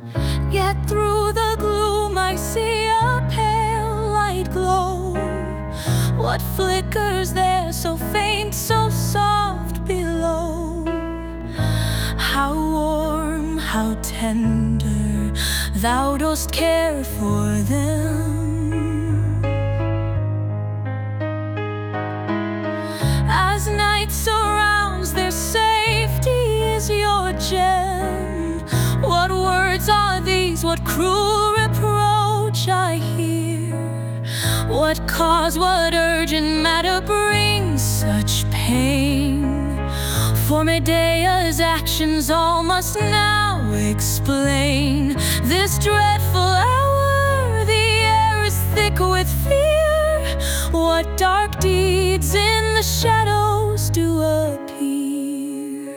Yet through the gloom I see a pale light glow. What flickers there so faint, so soft below? How warm, how tender thou dost care for them. As night surrounds their safety is your gem. What words are these, what cruel reproach I hear? What cause, what urgent matter brings such pain? For Medea's actions all must now explain. This dreadful hour, the air is thick with fear. What dark deeds in the shadows do appear?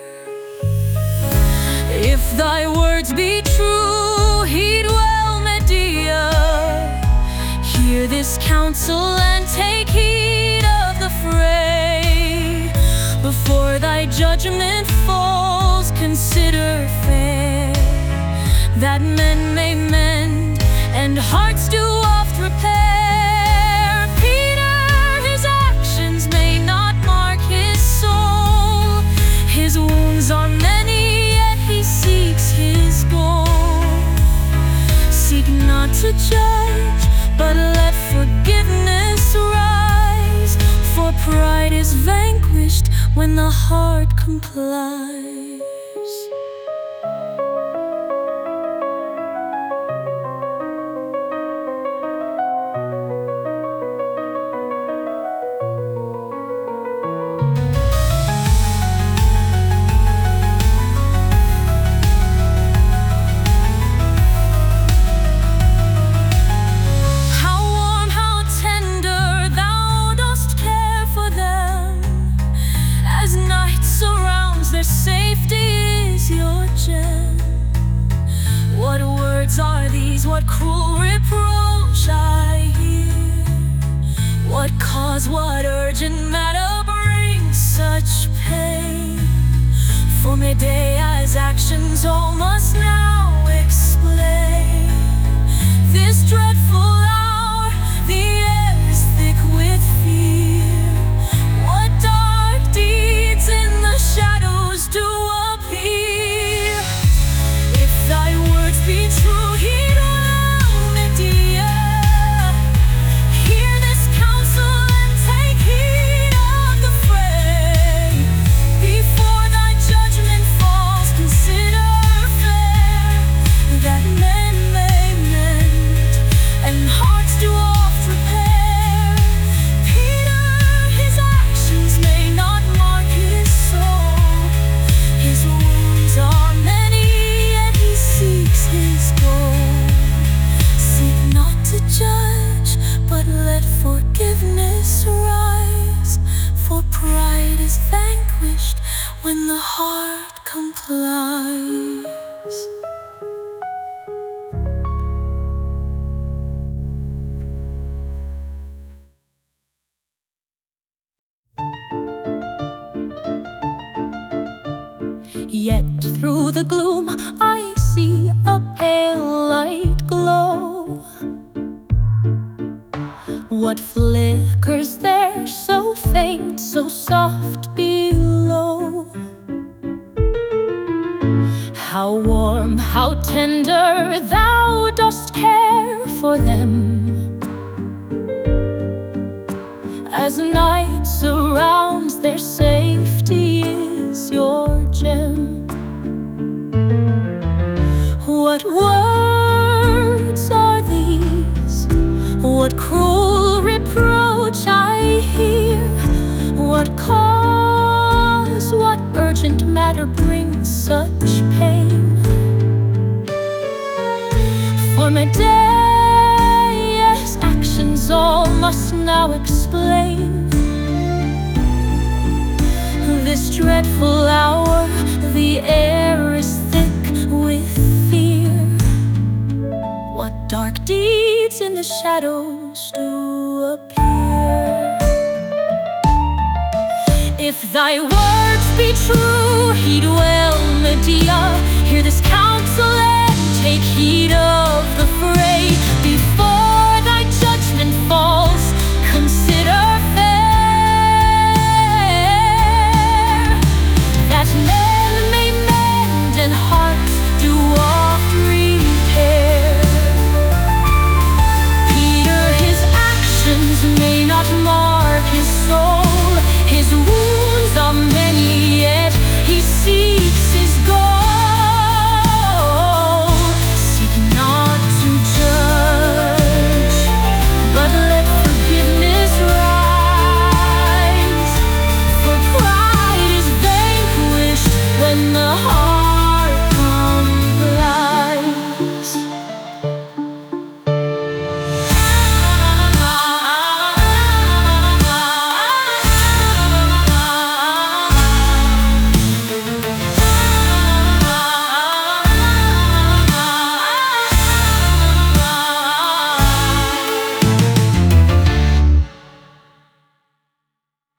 If thy words be true, heed well, Medea. Hear this counsel and take heed of the fray. Before thy judgment falls, consider fair that men may mend and hearts do oft repair. Peter, his actions may not mark his soul. His wounds are many, yet he seeks his goal. Seek not to judge, but let forgiveness rise. For pride is vanquished when the heart complies. Are these, what cruel reproach I hear? What cause, what urgent matter brings such pain? For Medea's actions all must now explain. This dreadful hour, the air is thick with fear. What dark deeds in the shadows do appear? If thy words be true, when the heart complies. Yet through the gloom I see a pale light glow. What flickers there so faint, so soft below? How warm, how tender thou dost care for them. As night surrounds their safety is your gem. What words are these? What cruel reproach I hear? What cause, what urgent matter brings such pain? For Medea's actions all must now explain. This dreadful hour, the air is thick with fear. What dark deeds in the shadows do appear? If thy words be true, heed well, Medea. Hear this counsel and Take heed